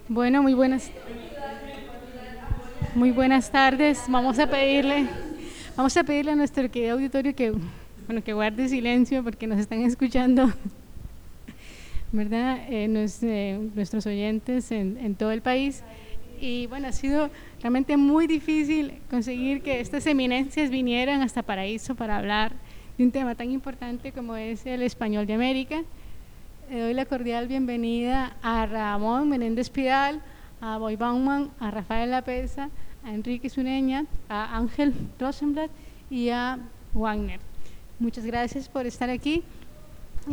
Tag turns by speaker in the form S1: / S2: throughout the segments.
S1: Bueno, muy buenas tardes. Vamos a pedirle a nuestro querido auditorio que, bueno, que guarde silencio porque nos están escuchando, ¿verdad? Nuestros oyentes en todo el país. Y bueno, ha sido realmente muy difícil conseguir que estas eminencias vinieran hasta Paraíso para hablar de un tema tan importante como es el español de América. Le doy la cordial bienvenida a Ramón Menéndez Pidal, a Boy Bauman, a Rafael Lapesa, a Enrique Sureña, a Ángel Rosenblatt y a Wagner. Muchas gracias por estar aquí y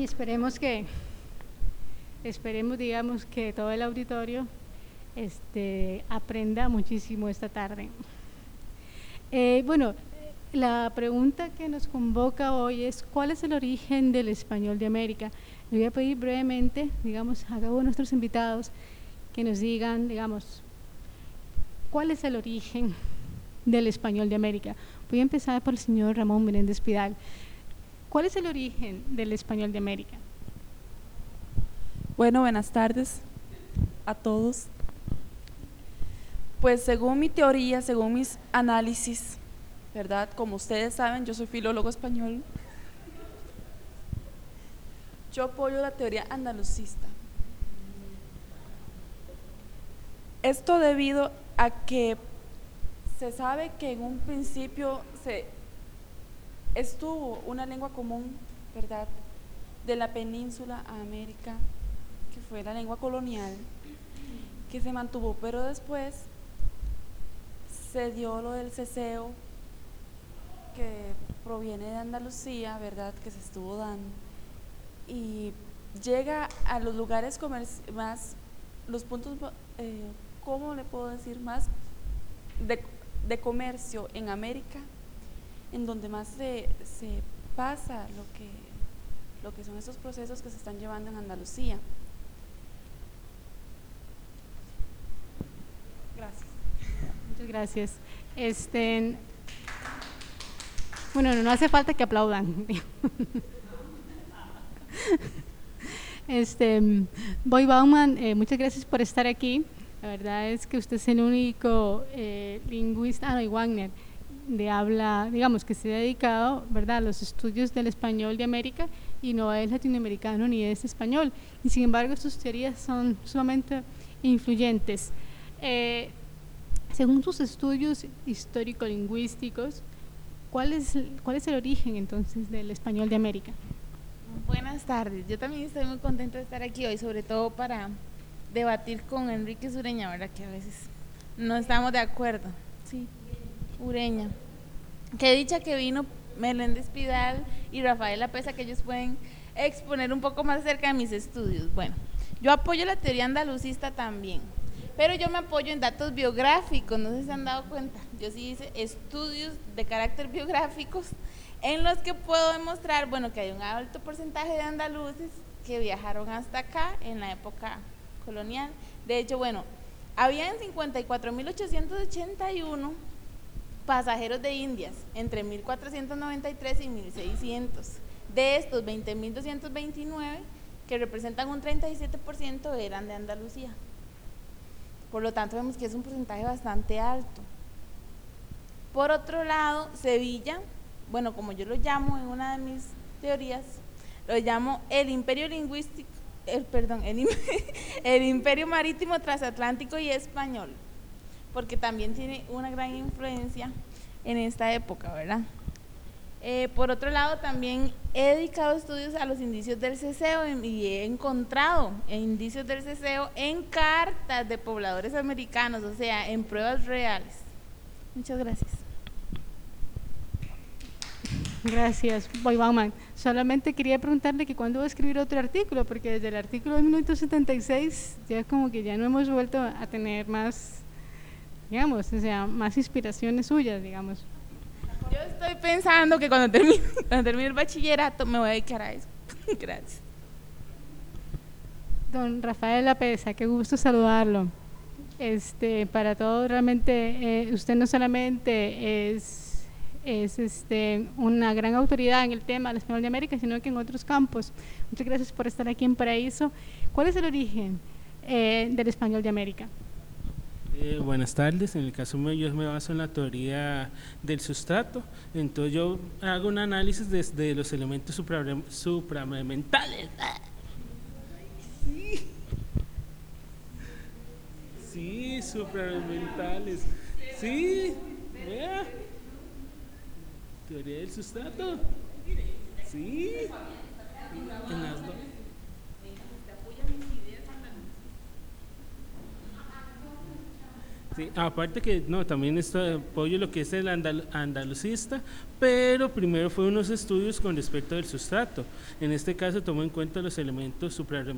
S1: digamos que todo el auditorio aprenda muchísimo esta tarde. Bueno, la pregunta que nos convoca hoy es ¿cuál es el origen del español de América? Le voy a pedir brevemente, digamos, a cada uno de nuestros invitados que nos digan, digamos, ¿cuál es el origen del español de América? Voy a empezar por el señor Ramón Menéndez Pidal. ¿Cuál es el origen del español de América?
S2: Bueno, buenas tardes a todos. Pues según mi teoría, según mis análisis, ¿verdad? Como ustedes saben, yo soy filólogo español. Yo apoyo la teoría andalucista. Esto debido a que se sabe que en un principio estuvo una lengua común, ¿verdad? De la península a América, que fue la lengua colonial, que se mantuvo, pero después se dio lo del ceseo, que proviene de Andalucía, ¿verdad? Que se estuvo dando y llega a los lugares más, los puntos, ¿cómo le puedo decir? Más de comercio en América, en donde más se pasa lo que son esos procesos que se están llevando en Andalucía. Gracias.
S1: Muchas gracias. Bueno, no hace falta que aplaudan. Boy Bauman, muchas gracias por estar aquí. La verdad es que usted es el único lingüista, y Wagner, de habla, digamos, que se ha dedicado, ¿verdad?, a los estudios del español de América y no es latinoamericano ni es español. Y sin embargo, sus teorías son sumamente influyentes. Según sus estudios histórico-lingüísticos, ¿cuál es el origen entonces del español de América?
S3: Buenas tardes, yo también estoy muy contenta de estar aquí hoy, sobre todo para debatir con Enrique Sureña, ¿verdad? Que a veces no estamos de acuerdo. Sí, Ureña. Qué dicha que vino Meléndez Pidal y Rafael Lapesa, que ellos pueden exponer un poco más acerca de mis estudios. Bueno, yo apoyo la teoría andalucista también, pero yo me apoyo en datos biográficos, no sé si se han dado cuenta. Yo sí hice estudios de carácter biográficos en los que puedo demostrar, bueno, que hay un alto porcentaje de andaluces que viajaron hasta acá en la época colonial. De hecho, bueno, habían 54.881 pasajeros de Indias entre 1493 y 1600. De estos, 20.229, que representan un 37%, eran de Andalucía. Por lo tanto, vemos que es un porcentaje bastante alto. Por otro lado, Sevilla, bueno, como yo lo llamo en una de mis teorías, lo llamo el imperio lingüístico, el imperio marítimo transatlántico y español, porque también tiene una gran influencia en esta época, ¿verdad? Por otro lado, también he dedicado estudios a los indicios del ceseo y he encontrado indicios del ceseo en cartas de pobladores americanos, o sea, en pruebas reales. Muchas gracias.
S1: Gracias, Boy Bauman. Solamente quería preguntarle que cuándo va a escribir otro artículo, porque desde el artículo de 1976 ya como que ya no hemos vuelto a tener más, digamos, o sea, más inspiraciones suyas, digamos.
S3: Yo estoy pensando que cuando termine el bachillerato me voy a dedicar a eso. Gracias.
S1: Don Rafael Lapesa, qué gusto saludarlo. Para todos realmente usted no solamente es una gran autoridad en el tema del español de América, sino que en otros campos. Muchas gracias por estar aquí en Paraíso. ¿Cuál es el origen del español de América.
S4: Buenas tardes, en el caso mío yo me baso en la teoría del sustrato, entonces yo hago un análisis desde los elementos supramentales. Sí, supramentales, sí, vea, teoría del sustrato, sí, en las dos. Sí, aparte que no, también apoyo lo que es el andalucista, pero primero fue unos estudios con respecto del sustrato. En este caso tomó en cuenta los elementos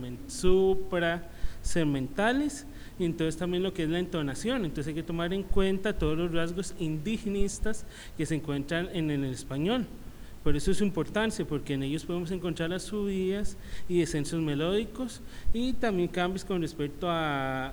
S4: suprasegmentales y entonces también lo que es la entonación. Entonces hay que tomar en cuenta todos los rasgos indigenistas que se encuentran en el español. Por eso es su importancia, porque en ellos podemos encontrar las subidas y descensos melódicos y también cambios con respecto a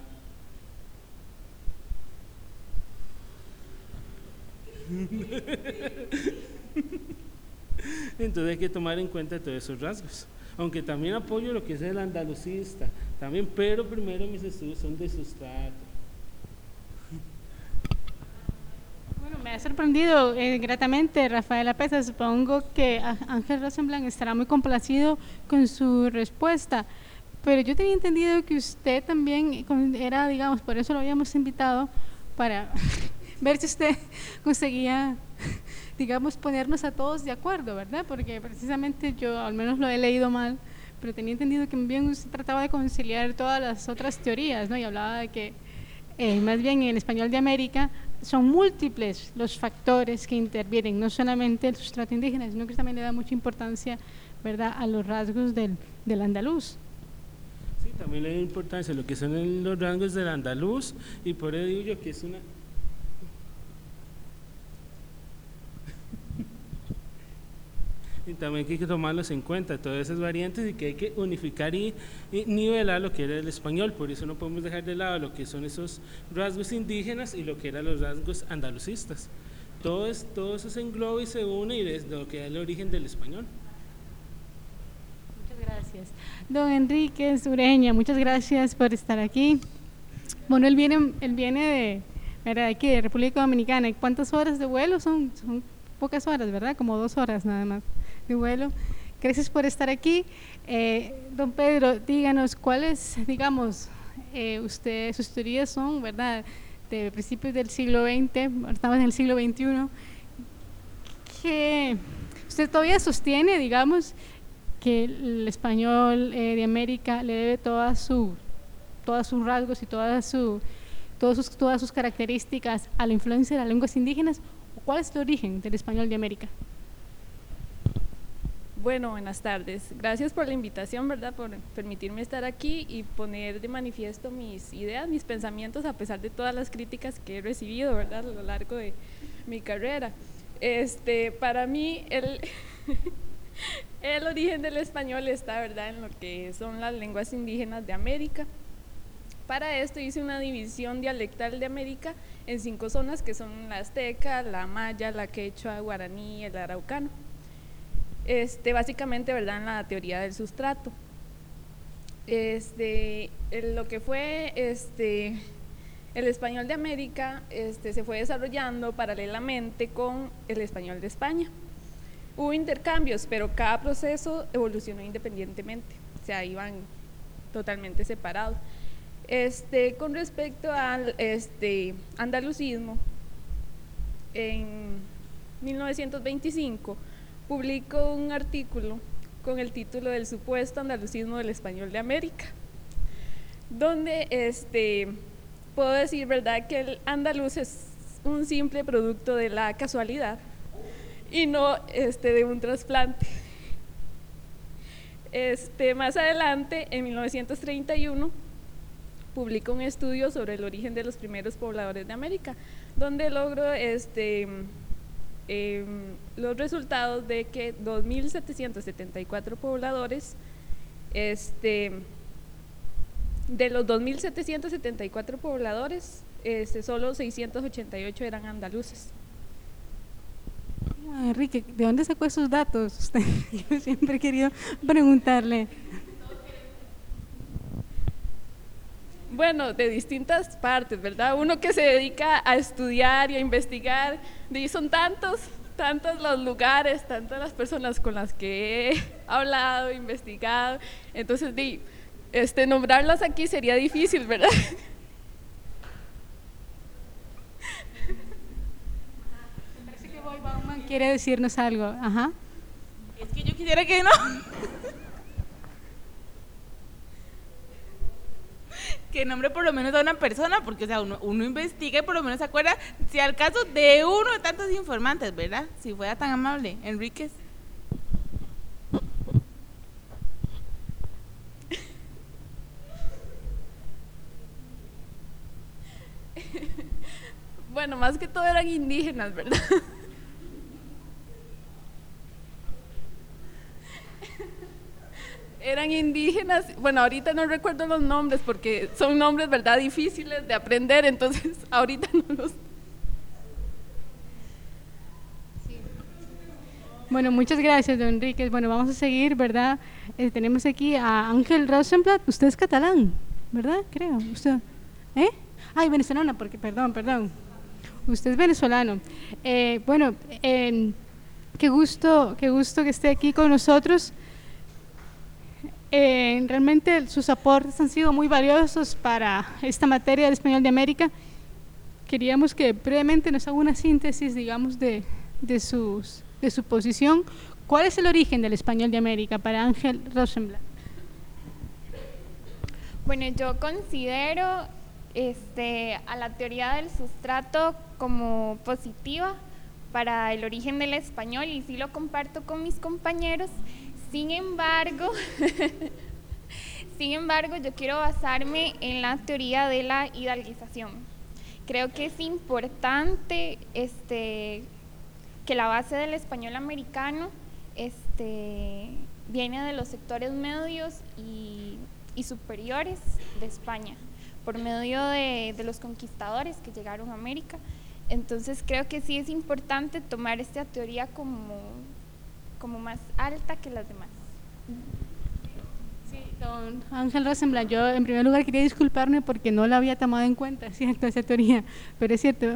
S4: entonces hay que tomar en cuenta todos esos rasgos, aunque también apoyo lo que es el andalucista también, pero primero mis estudios son de sustrato.
S1: Bueno, me ha sorprendido gratamente Rafaela Pesa. Supongo que Ángel Rosenblanc estará muy complacido con su respuesta, pero yo tenía entendido que usted también era, digamos, por eso lo habíamos invitado para ver si usted conseguía, digamos, ponernos a todos de acuerdo, ¿verdad? Porque precisamente yo al menos lo he leído mal, pero tenía entendido que bien usted trataba de conciliar todas las otras teorías, ¿no? Y hablaba de que más bien en el español de América son múltiples los factores que intervienen, no solamente el sustrato indígena, sino que también le da mucha importancia, ¿verdad?, a los rasgos del andaluz.
S4: Sí, también le da importancia a lo que son los rasgos del andaluz, y por eso digo yo que es una... y también que hay que tomarlos en cuenta, todas esas variantes, y que hay que unificar y nivelar lo que era el español. Por eso no podemos dejar de lado lo que son esos rasgos indígenas y lo que eran los rasgos andalucistas. Todo eso se engloba y se une, y desde lo que es el origen del español.
S1: Muchas gracias. Don Enrique Ureña, muchas gracias por estar aquí. Bueno, él viene de, ¿verdad?, aquí de República Dominicana. ¿Cuántas horas de vuelo? Son pocas horas, ¿verdad? Como 2 horas nada más de vuelo. Gracias por estar aquí. Don Pedro, díganos cuáles, digamos, sus teorías son, ¿verdad?, de principios del siglo XX, estamos en el siglo XXI, que usted todavía sostiene, digamos, que el español de América le debe todos sus rasgos y todas sus características a la influencia de las lenguas indígenas. ¿Cuál es el origen del español de América?
S5: Bueno, buenas tardes. Gracias por la invitación, ¿verdad?, por permitirme estar aquí y poner de manifiesto mis ideas, mis pensamientos, a pesar de todas las críticas que he recibido, ¿verdad?, a lo largo de mi carrera. Para mí, el origen del español está, ¿verdad?, en lo que son las lenguas indígenas de América. Para esto hice una división dialectal de América en 5 zonas, que son la azteca, la maya, la quechua, guaraní y el araucano. Básicamente, ¿verdad?, en la teoría del sustrato. Lo que fue el español de América se fue desarrollando paralelamente con el español de España. Hubo intercambios, pero cada proceso evolucionó independientemente, o sea, iban totalmente separados. Con respecto al andalucismo, en 1925 publicó un artículo con el título del supuesto andalucismo del español de América, donde puedo decir, ¿verdad?, que el andaluz es un simple producto de la casualidad y no de un trasplante. Más adelante, en 1931, publicó un estudio sobre el origen de los primeros pobladores de América, donde logró los resultados de que 2.774 pobladores, de los 2.774 pobladores, solo 688 eran andaluces.
S1: Enrique, ¿de dónde sacó esos datos usted? Yo siempre he querido preguntarle.
S5: Bueno, de distintas partes, ¿verdad? Uno que se dedica a estudiar y a investigar, y son tantos los lugares, tantas las personas con las que he hablado, investigado, entonces nombrarlas aquí sería difícil, ¿verdad?
S1: Me parece que Boy Bauman quiere decirnos algo. Ajá.
S3: Es que yo quisiera que no. Que nombre por lo menos a una persona, porque o sea, uno investiga y por lo menos se acuerda, si al caso de uno de tantos informantes, ¿verdad? Si fuera tan amable, Enríquez.
S5: Bueno, más que todo eran indígenas, ¿verdad? Eran indígenas, bueno, ahorita no recuerdo los nombres porque son nombres, ¿verdad?, difíciles de aprender, entonces ahorita no los...
S1: Bueno, muchas gracias, don Enríquez. Bueno, vamos a seguir, ¿verdad? Tenemos aquí a Ángel Rosenblatt. Usted es catalán, ¿verdad? Creo. ¿Usted? Ay, venezolana, porque, perdón. Usted es venezolano. Bueno, qué gusto que esté aquí con nosotros. Realmente sus aportes han sido muy valiosos para esta materia del español de América. Queríamos que brevemente nos haga una síntesis, digamos, de su posición. ¿Cuál es el origen del español de América para Ángel Rosenblatt?
S6: Bueno, yo considero a la teoría del sustrato como positiva para el origen del español y sí lo comparto con mis compañeros. Sin embargo, yo quiero basarme en la teoría de la hidalguización. Creo que es importante que la base del español americano viene de los sectores medios y superiores de España, por medio de los conquistadores que llegaron a América. Entonces creo que sí es importante tomar esta teoría como más alta que las demás.
S1: Sí, don Ángel Rosenblatt, yo en primer lugar quería disculparme porque no la había tomado en cuenta, ¿cierto? Esa teoría, pero es cierto.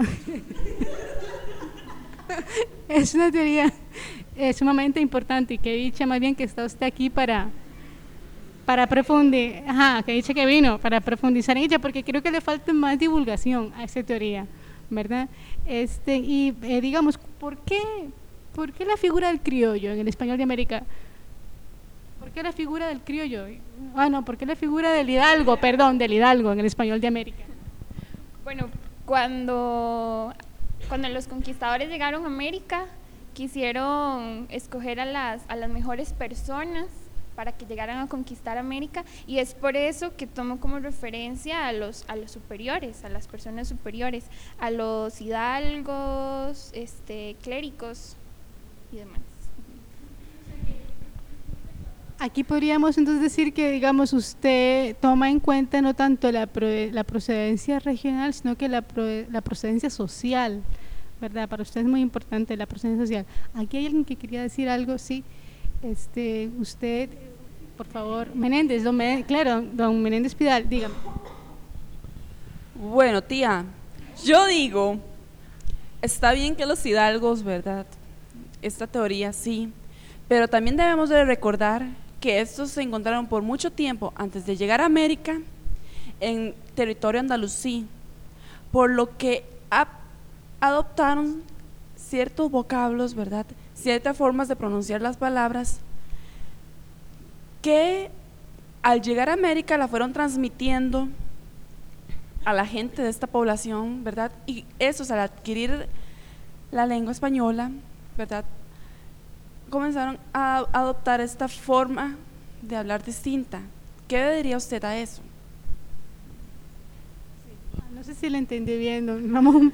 S1: Es una teoría sumamente importante y que dicha más bien que está usted aquí para profundizar, que dice que vino para profundizar en ella, porque creo que le falta más divulgación a esa teoría, ¿verdad? Digamos, ¿por qué la figura del criollo en el español de América? ¿Por qué la figura del criollo? ¿Por qué la figura del hidalgo en el español de América?
S6: Bueno, cuando los conquistadores llegaron a América, quisieron escoger a las mejores personas para que llegaran a conquistar América, y es por eso que tomo como referencia a los superiores, a las personas superiores, a los hidalgos, clérigos y demás.
S1: Aquí podríamos entonces decir que, digamos, usted toma en cuenta no tanto la procedencia regional, sino que la procedencia social, ¿verdad? Para usted es muy importante la procedencia social. Aquí hay alguien que quería decir algo, sí. Usted, por favor, don Menéndez Pidal, dígame.
S2: Bueno, tía, yo digo, está bien que los hidalgos, ¿verdad? Esta teoría sí, pero también debemos de recordar que estos se encontraron por mucho tiempo antes de llegar a América en territorio andalusí, por lo que adoptaron ciertos vocablos, ¿verdad? Ciertas formas de pronunciar las palabras que al llegar a América la fueron transmitiendo a la gente de esta población, ¿verdad? Y esos, al adquirir la lengua española, ¿verdad?, comenzaron a adoptar esta forma de hablar distinta. ¿Qué diría usted a eso?
S1: No sé si le entendí bien, don Ramón,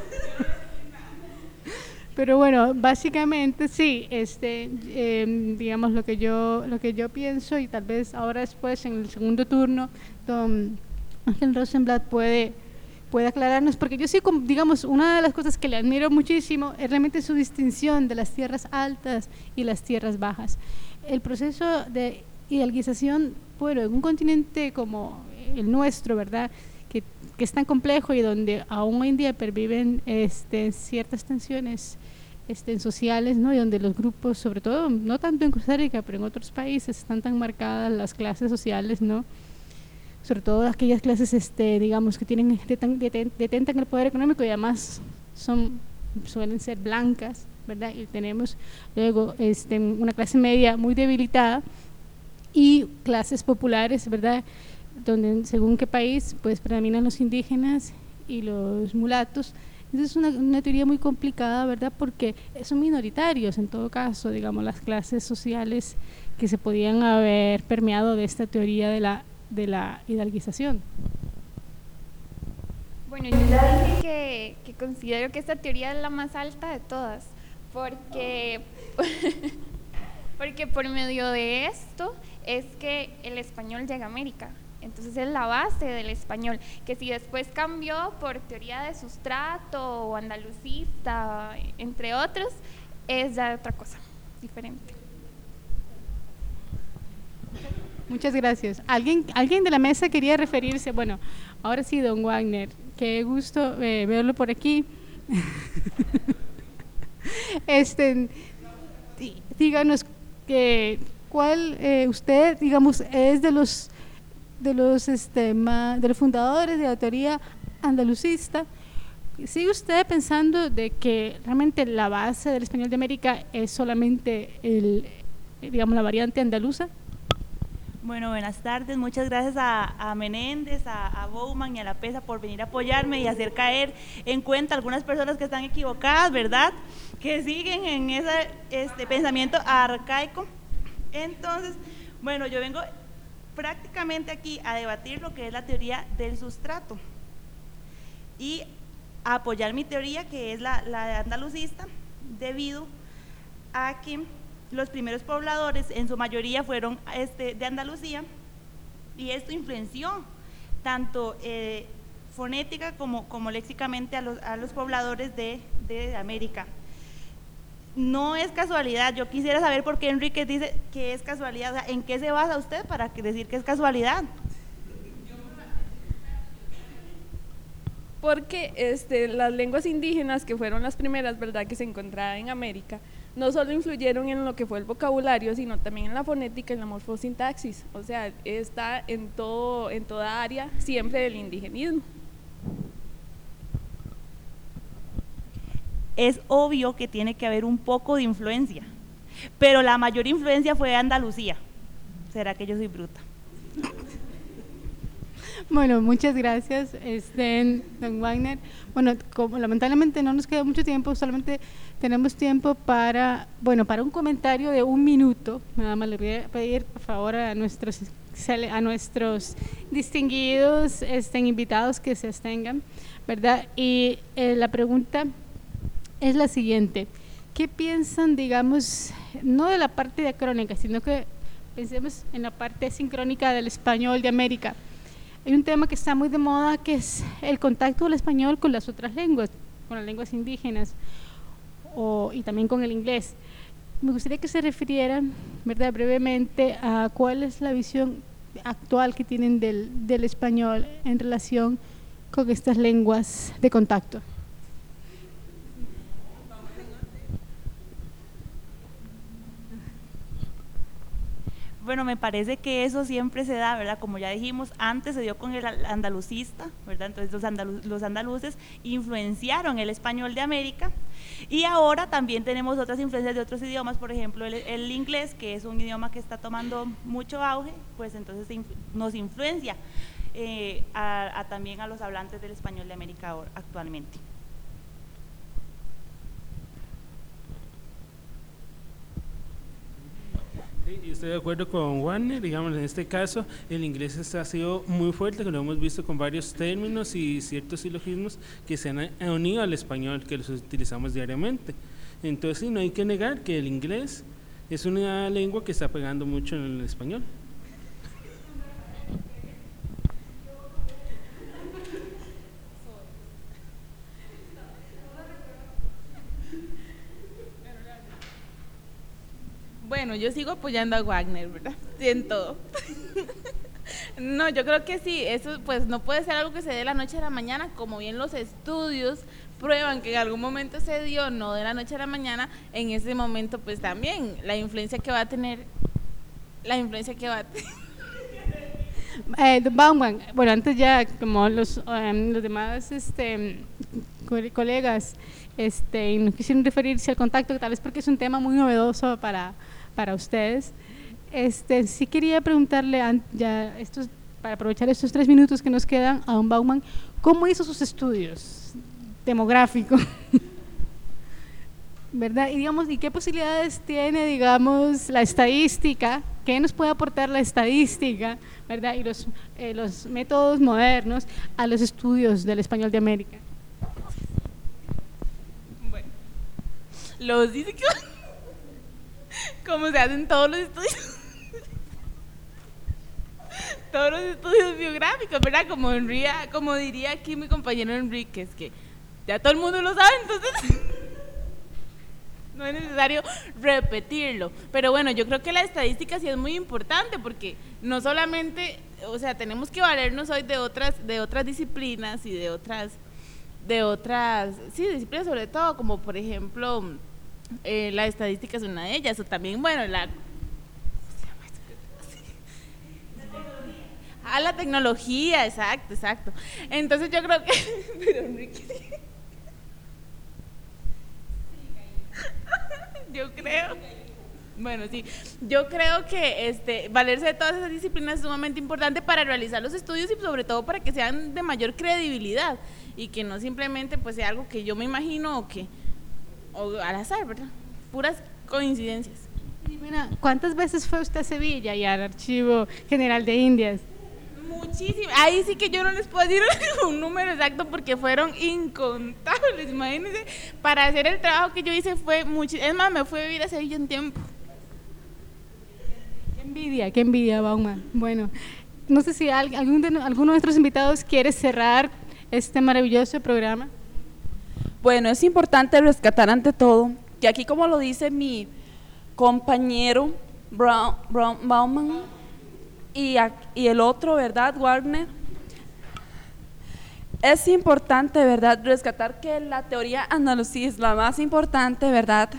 S1: pero bueno, básicamente sí, digamos lo que yo pienso, y tal vez ahora después en el segundo turno don Ángel Rosenblatt puede aclararnos, porque yo sí, digamos, una de las cosas que le admiro muchísimo es realmente su distinción de las tierras altas y las tierras bajas. El proceso de hidalguización, bueno, en un continente como el nuestro, ¿verdad? Que es tan complejo y donde aún hoy en día perviven ciertas tensiones sociales, ¿no? Y donde los grupos, sobre todo, no tanto en Costa Rica, pero en otros países, están tan marcadas las clases sociales, ¿no? Sobre todo aquellas clases, digamos, que detentan el poder económico y además suelen ser blancas, ¿verdad? Y tenemos luego una clase media muy debilitada y clases populares, ¿verdad? Donde según qué país pues predominan los indígenas y los mulatos. Entonces es una teoría muy complicada, ¿verdad? Porque son minoritarios en todo caso, digamos, las clases sociales que se podían haber permeado de esta teoría de la hidalguización.
S6: Bueno, yo ya dije que considero que esta teoría es la más alta de todas, porque por medio de esto es que el español llega a América. Entonces es la base del español, que si después cambió por teoría de sustrato o andalucista, entre otros, es ya otra cosa, diferente.
S1: Muchas gracias. ¿Alguien de la mesa quería referirse? Bueno, ahora sí, don Wagner, qué gusto verlo por aquí. Díganos cuál usted, digamos, es de los fundadores de la teoría andalucista. ¿Sigue usted pensando de que realmente la base del español de América es solamente la variante andaluza?
S7: Bueno, buenas tardes. Muchas gracias a Menéndez, a Bowman y a la PESA por venir a apoyarme y hacer caer en cuenta algunas personas que están equivocadas, ¿verdad? Que siguen en ese pensamiento arcaico. Entonces, bueno, yo vengo prácticamente aquí a debatir lo que es la teoría del sustrato y a apoyar mi teoría, que es la andalucista, debido a que los primeros pobladores en su mayoría fueron de Andalucía, y esto influenció tanto fonética como léxicamente a los pobladores de América. No es casualidad. Yo quisiera saber por qué Enrique dice que es casualidad. O sea, ¿en qué se basa usted para decir que es casualidad?
S5: Porque las lenguas indígenas, que fueron las primeras, ¿verdad?, que se encontraban en América, no solo influyeron en lo que fue el vocabulario, sino también en la fonética y la morfosintaxis. O sea, está en toda área siempre del indigenismo.
S7: Es obvio que tiene que haber un poco de influencia, pero la mayor influencia fue de Andalucía. ¿Será que yo soy bruta?
S1: Bueno, muchas gracias, don Wagner. Bueno, como lamentablemente no nos queda mucho tiempo, solamente tenemos tiempo para un comentario de 1 minuto. Nada más le voy a pedir, por favor, a nuestros distinguidos invitados que se abstengan, ¿verdad? Y la pregunta es la siguiente: ¿qué piensan, digamos, no de la parte diacrónica, sino que pensemos en la parte sincrónica del español de América? Hay un tema que está muy de moda, que es el contacto del español con las otras lenguas, con las lenguas indígenas y también con el inglés. Me gustaría que se refirieran, ¿verdad?, brevemente a cuál es la visión actual que tienen del español en relación con estas lenguas de contacto.
S7: Bueno, me parece que eso siempre se da, ¿verdad? Como ya dijimos, antes se dio con el andalucista, ¿verdad? Entonces los andaluces influenciaron el español de América, y ahora también tenemos otras influencias de otros idiomas, por ejemplo el inglés, que es un idioma que está tomando mucho auge, pues entonces nos influencia también a los hablantes del español de América actualmente.
S4: Y estoy de acuerdo con Wagner. Digamos, en este caso el inglés ha sido muy fuerte, que lo hemos visto con varios términos y ciertos silogismos que se han unido al español, que los utilizamos diariamente. Entonces sí, no hay que negar que el inglés es una lengua que está pegando mucho en el español.
S3: Bueno, yo sigo apoyando a Wagner, ¿verdad? En todo. No, yo creo que sí, eso pues no puede ser algo que se dé de la noche a la mañana, como bien los estudios prueban que en algún momento se dio, no de la noche a la mañana, en ese momento pues también la influencia que va a tener.
S1: Don Bauman, bueno, antes ya como los demás colegas no quisieron referirse al contacto, tal vez porque es un tema muy novedoso para ustedes. Sí quería preguntarle, para aprovechar estos 3 minutos que nos quedan, a don Bauman, ¿cómo hizo sus estudios demográficos? ¿Verdad? Y qué posibilidades tiene, digamos, la estadística, qué nos puede aportar la estadística, ¿verdad? Y los métodos modernos a los estudios del español de América.
S3: Bueno, los dice que como se hacen todos los estudios. Todos los estudios biográficos, ¿verdad? Como diría aquí mi compañero Enrique, es que ya todo el mundo lo sabe, entonces no es necesario repetirlo. Pero bueno, yo creo que la estadística sí es muy importante porque no solamente, o sea, tenemos que valernos hoy de otras disciplinas y de otras disciplinas, sobre todo, como por ejemplo la estadística es una de ellas, o también, bueno, la tecnología, exacto. Entonces yo creo que pero Enrique, yo creo que valerse de todas esas disciplinas es sumamente importante para realizar los estudios y sobre todo para que sean de mayor credibilidad y que no simplemente pues sea algo que yo me imagino o al azar, ¿verdad? Puras coincidencias.
S1: ¿Cuántas veces fue usted a Sevilla y al Archivo General de Indias?
S3: Muchísimas. Ahí sí que yo no les puedo decir un número exacto porque fueron incontables, imagínense. Para hacer el trabajo que yo hice fue muchísimo. Es más, me fui a vivir a Sevilla un tiempo.
S1: Qué envidia, Bauman. Bueno, no sé si alguno de nuestros invitados quiere cerrar este maravilloso programa.
S2: Bueno, es importante rescatar ante todo que aquí, como lo dice mi compañero Bauman y el otro, ¿verdad?, Wagner, es importante, ¿verdad?, rescatar que la teoría andalusí es la más importante, ¿verdad?,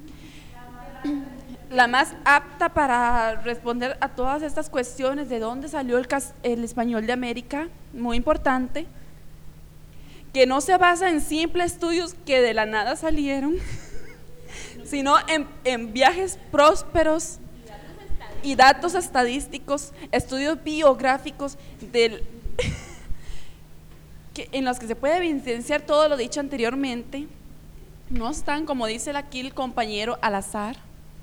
S2: la más apta para responder a todas estas cuestiones de dónde salió el español de América, muy importante, que no se basa en simples estudios que de la nada salieron, sino en viajes prósperos y datos estadísticos, estudios biográficos en los que se puede evidenciar todo lo dicho anteriormente. No están, como dice aquí el compañero, al azar.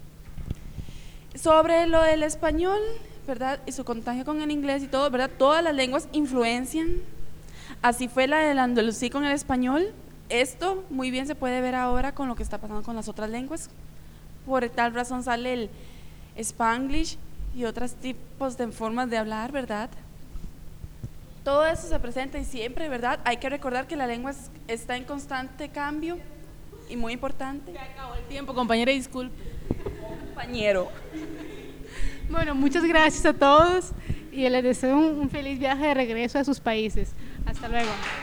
S2: Sobre lo del español, ¿verdad?, y su contagio con el inglés y todo, ¿verdad?, todas las lenguas influencian. Así fue la del andalusí con el español. Esto muy bien se puede ver ahora con lo que está pasando con las otras lenguas. Por tal razón sale el Spanglish y otros tipos de formas de hablar, ¿verdad? Todo eso se presenta y siempre, ¿verdad? Hay que recordar que la lengua está en constante cambio y muy importante.
S3: Se acabó el tiempo, compañera, disculpe.
S2: Compañero.
S1: Bueno, muchas gracias a todos y les deseo un feliz viaje de regreso a sus países. Hasta luego.